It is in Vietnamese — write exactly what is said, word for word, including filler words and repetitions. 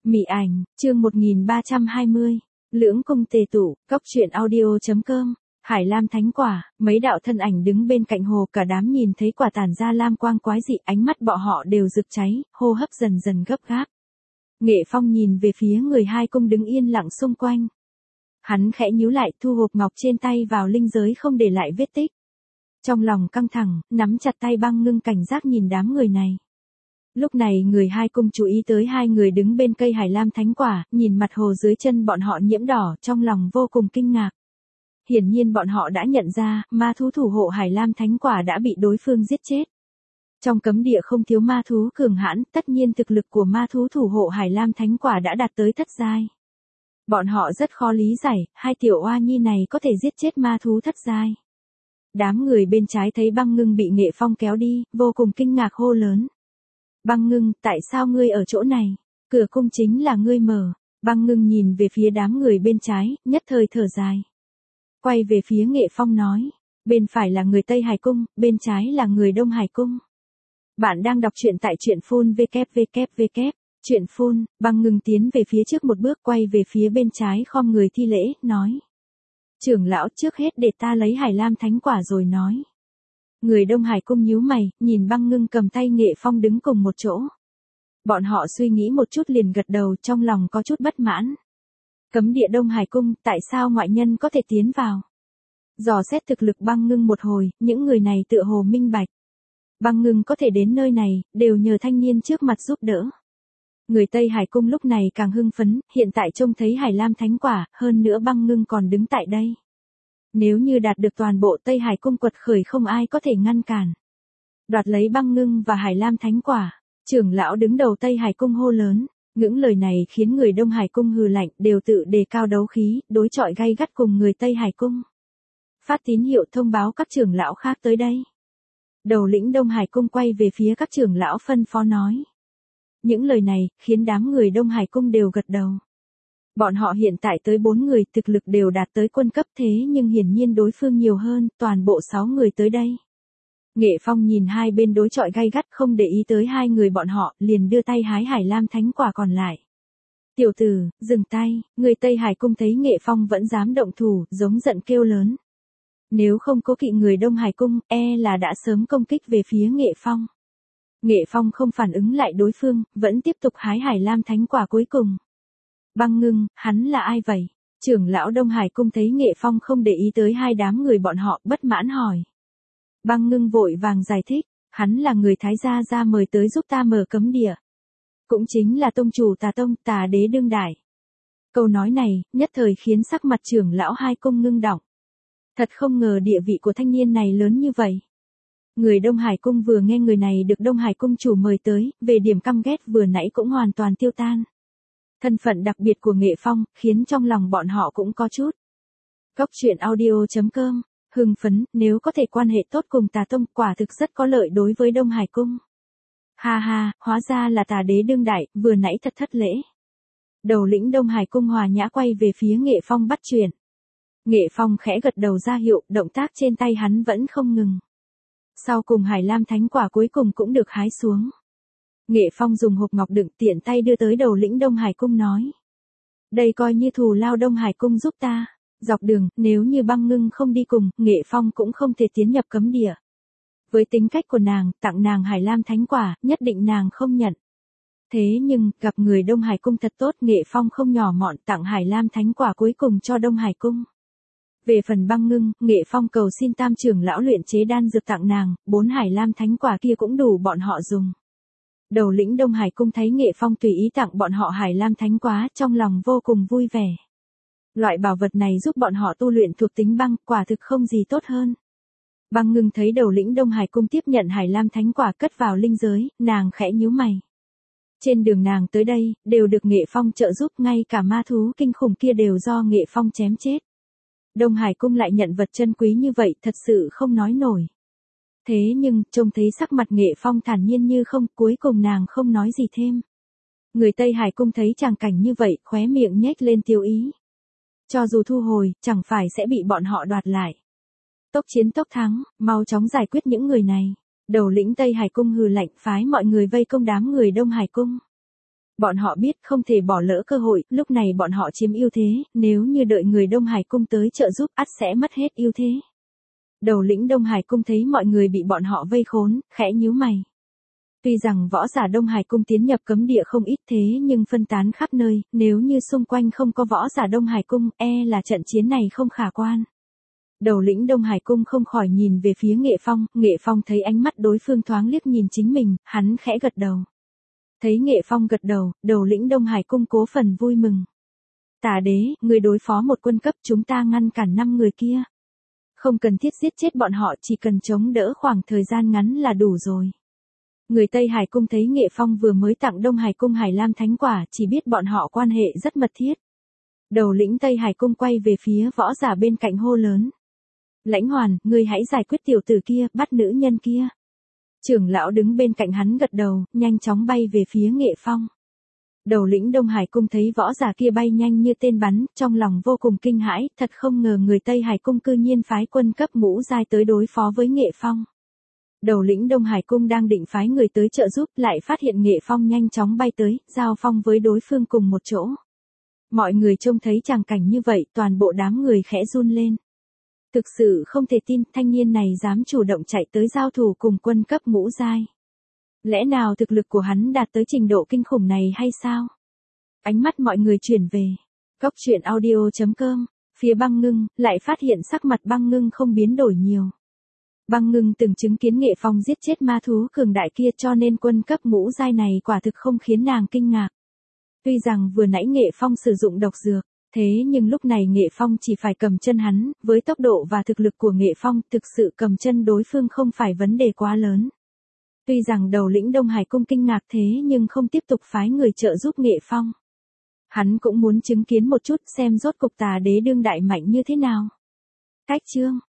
Mị ảnh, chương một nghìn ba trăm hai mươi. Lưỡng cung tề tụ, cốc truyện audio.com. Hải lam thánh quả, mấy đạo thân ảnh đứng bên cạnh hồ, cả đám nhìn thấy quả tản ra lam quang quái dị, ánh mắt bọn họ đều rực cháy, hô hấp dần dần gấp gáp. Nghệ Phong nhìn về phía người hai cung đứng yên lặng xung quanh. Hắn khẽ nhíu lại, thu hộp ngọc trên tay vào linh giới không để lại vết tích. Trong lòng căng thẳng, nắm chặt tay Băng Ngưng cảnh giác nhìn đám người này. Lúc này người hai cung chú ý tới hai người đứng bên cây hải lam thánh quả, nhìn mặt hồ dưới chân bọn họ nhiễm đỏ, trong lòng vô cùng kinh ngạc. Hiển nhiên bọn họ đã nhận ra, ma thú thủ hộ hải lam thánh quả đã bị đối phương giết chết. Trong cấm địa không thiếu ma thú cường hãn, tất nhiên thực lực của ma thú thủ hộ hải lam thánh quả đã đạt tới thất giai. Bọn họ rất khó lý giải, hai tiểu oa nhi này có thể giết chết ma thú thất giai. Đám người bên trái thấy Băng Ngưng bị Nghệ Phong kéo đi, vô cùng kinh ngạc hô lớn. Băng Ngưng, tại sao ngươi ở chỗ này? Cửa cung chính là ngươi mở. Băng Ngưng nhìn về phía đám người bên trái, nhất thời thở dài. Quay về phía Nghệ Phong nói, bên phải là người Tây Hải Cung, bên trái là người Đông Hải Cung. Bạn đang đọc truyện tại truyện phun vê kép vê kép vê kép. Truyện phun, Băng Ngưng tiến về phía trước một bước, quay về phía bên trái khom người thi lễ, nói. Trưởng lão, trước hết để ta lấy hải lam thánh quả rồi nói. Người Đông Hải Cung nhíu mày, nhìn Băng Ngưng cầm tay Nghệ Phong đứng cùng một chỗ. Bọn họ suy nghĩ một chút liền gật đầu, trong lòng có chút bất mãn. Cấm địa Đông Hải Cung, tại sao ngoại nhân có thể tiến vào? Dò xét thực lực Băng Ngưng một hồi, những người này tựa hồ minh bạch. Băng Ngưng có thể đến nơi này, đều nhờ thanh niên trước mặt giúp đỡ. Người Tây Hải Cung lúc này càng hưng phấn, hiện tại trông thấy hải lam thánh quả, hơn nữa Băng Ngưng còn đứng tại đây. Nếu như đạt được toàn bộ Tây Hải Cung quật khởi không ai có thể ngăn cản. Đoạt lấy Băng Ngưng và hải lam thánh quả, trưởng lão đứng đầu Tây Hải Cung hô lớn. Những lời này khiến người Đông Hải Cung hừ lạnh, đều tự đề cao đấu khí, đối chọi gay gắt cùng người Tây Hải Cung. Phát tín hiệu thông báo các trưởng lão khác tới đây. Đầu lĩnh Đông Hải Cung quay về phía các trưởng lão phân phó nói. Những lời này, khiến đám người Đông Hải Cung đều gật đầu. Bọn họ hiện tại tới bốn người, thực lực đều đạt tới quân cấp, thế nhưng hiển nhiên đối phương nhiều hơn, toàn bộ sáu người tới đây. Nghệ Phong nhìn hai bên đối chọi gay gắt, không để ý tới hai người bọn họ, liền đưa tay hái hải lam thánh quả còn lại. Tiểu tử, dừng tay, người Tây Hải Cung thấy Nghệ Phong vẫn dám động thủ, giống giận kêu lớn. Nếu không cố kỵ người Đông Hải Cung, e là đã sớm công kích về phía Nghệ Phong. Nghệ Phong không phản ứng lại đối phương, vẫn tiếp tục hái hải lam thánh quả cuối cùng. Băng Ngưng, hắn là ai vậy? Trưởng lão Đông Hải Cung thấy Nghệ Phong không để ý tới hai đám người bọn họ, bất mãn hỏi. Băng Ngưng vội vàng giải thích, hắn là người Thái Gia ra mời tới giúp ta mở cấm địa. Cũng chính là tông chủ Tà Tông, Tà Đế đương đại. Câu nói này, nhất thời khiến sắc mặt trưởng lão hai cung ngưng đọng. Thật không ngờ địa vị của thanh niên này lớn như vậy. Người Đông Hải Cung vừa nghe người này được Đông Hải Cung chủ mời tới, về điểm căm ghét vừa nãy cũng hoàn toàn tiêu tan. Thân phận đặc biệt của Nghệ Phong, khiến trong lòng bọn họ cũng có chút. Cốc truyện audio.com, hưng phấn, nếu có thể quan hệ tốt cùng Tà Tông, quả thực rất có lợi đối với Đông Hải Cung. Ha ha, hóa ra là Tà Đế đương đại, vừa nãy thật thất lễ. Đầu lĩnh Đông Hải Cung hòa nhã quay về phía Nghệ Phong bắt chuyện. Nghệ Phong khẽ gật đầu ra hiệu, động tác trên tay hắn vẫn không ngừng. Sau cùng hải lam thánh quả cuối cùng cũng được hái xuống. Nghệ Phong dùng hộp ngọc đựng tiện tay đưa tới đầu lĩnh Đông Hải Cung nói. Đây coi như thù lao Đông Hải Cung giúp ta. Dọc đường, nếu như Băng Ngưng không đi cùng, Nghệ Phong cũng không thể tiến nhập cấm địa. Với tính cách của nàng, tặng nàng hải lam thánh quả, nhất định nàng không nhận. Thế nhưng, gặp người Đông Hải Cung thật tốt, Nghệ Phong không nhỏ mọn tặng hải lam thánh quả cuối cùng cho Đông Hải Cung. Về phần Băng Ngưng, Nghệ Phong cầu xin tam trưởng lão luyện chế đan dược tặng nàng, bốn hải lam thánh quả kia cũng đủ bọn họ dùng. Đầu lĩnh Đông Hải Cung thấy Nghệ Phong tùy ý tặng bọn họ hải lam thánh quả, trong lòng vô cùng vui vẻ. Loại bảo vật này giúp bọn họ tu luyện thuộc tính băng, quả thực không gì tốt hơn. Băng Ngưng thấy đầu lĩnh Đông Hải Cung tiếp nhận hải lam thánh quả cất vào linh giới, nàng khẽ nhíu mày. Trên đường nàng tới đây, đều được Nghệ Phong trợ giúp, ngay cả ma thú kinh khủng kia đều do Nghệ Phong chém chết. Đông Hải Cung lại nhận vật chân quý như vậy, thật sự không nói nổi. Thế nhưng, trông thấy sắc mặt Nghệ Phong thản nhiên như không, cuối cùng nàng không nói gì thêm. Người Tây Hải Cung thấy tràng cảnh như vậy, khóe miệng nhếch lên tiêu ý. Cho dù thu hồi, chẳng phải sẽ bị bọn họ đoạt lại. Tốc chiến tốc thắng, mau chóng giải quyết những người này. Đầu lĩnh Tây Hải Cung hừ lạnh, phái mọi người vây công đám người Đông Hải Cung. Bọn họ biết không thể bỏ lỡ cơ hội, lúc này bọn họ chiếm ưu thế, nếu như đợi người Đông Hải cung tới trợ giúp ắt sẽ mất hết ưu thế. Đầu lĩnh Đông Hải cung thấy mọi người bị bọn họ vây khốn, khẽ nhíu mày. Tuy rằng võ giả Đông Hải cung tiến nhập cấm địa không ít thế nhưng phân tán khắp nơi, nếu như xung quanh không có võ giả Đông Hải cung, e là trận chiến này không khả quan. Đầu lĩnh Đông Hải cung không khỏi nhìn về phía Nghệ Phong, Nghệ Phong thấy ánh mắt đối phương thoáng liếc nhìn chính mình, hắn khẽ gật đầu. Thấy Nghệ Phong gật đầu, đầu lĩnh Đông Hải cung cố phần vui mừng. Tà đế, người đối phó một quân cấp, chúng ta ngăn cản năm người kia. Không cần thiết giết chết bọn họ, chỉ cần chống đỡ khoảng thời gian ngắn là đủ rồi. Người Tây Hải cung thấy Nghệ Phong vừa mới tặng Đông Hải cung Hải Lam thánh quả, chỉ biết bọn họ quan hệ rất mật thiết. Đầu lĩnh Tây Hải cung quay về phía võ giả bên cạnh hô lớn. Lãnh Hoàn, ngươi hãy giải quyết tiểu tử kia, bắt nữ nhân kia. Trưởng lão đứng bên cạnh hắn gật đầu, nhanh chóng bay về phía Nghệ Phong. Đầu lĩnh Đông Hải cung thấy võ giả kia bay nhanh như tên bắn, trong lòng vô cùng kinh hãi, thật không ngờ người Tây Hải cung cư nhiên phái quân cấp ngũ giai tới đối phó với Nghệ Phong. Đầu lĩnh Đông Hải cung đang định phái người tới trợ giúp, lại phát hiện Nghệ Phong nhanh chóng bay tới, giao phong với đối phương cùng một chỗ. Mọi người trông thấy tràng cảnh như vậy, toàn bộ đám người khẽ run lên. Thực sự không thể tin, thanh niên này dám chủ động chạy tới giao thủ cùng quân cấp ngũ giai. Lẽ nào thực lực của hắn đạt tới trình độ kinh khủng này hay sao? Ánh mắt mọi người chuyển về. Góc truyện audio chấm com, phía Băng Ngưng, lại phát hiện sắc mặt Băng Ngưng không biến đổi nhiều. Băng Ngưng từng chứng kiến Nghệ Phong giết chết ma thú cường đại kia cho nên quân cấp ngũ giai này quả thực không khiến nàng kinh ngạc. Tuy rằng vừa nãy Nghệ Phong sử dụng độc dược, thế nhưng lúc này Nghệ Phong chỉ phải cầm chân hắn, với tốc độ và thực lực của Nghệ Phong, thực sự cầm chân đối phương không phải vấn đề quá lớn. Tuy rằng đầu lĩnh Đông Hải cung kinh ngạc thế nhưng không tiếp tục phái người trợ giúp Nghệ Phong. Hắn cũng muốn chứng kiến một chút xem rốt cục Tà đế đương đại mạnh như thế nào. Cách chương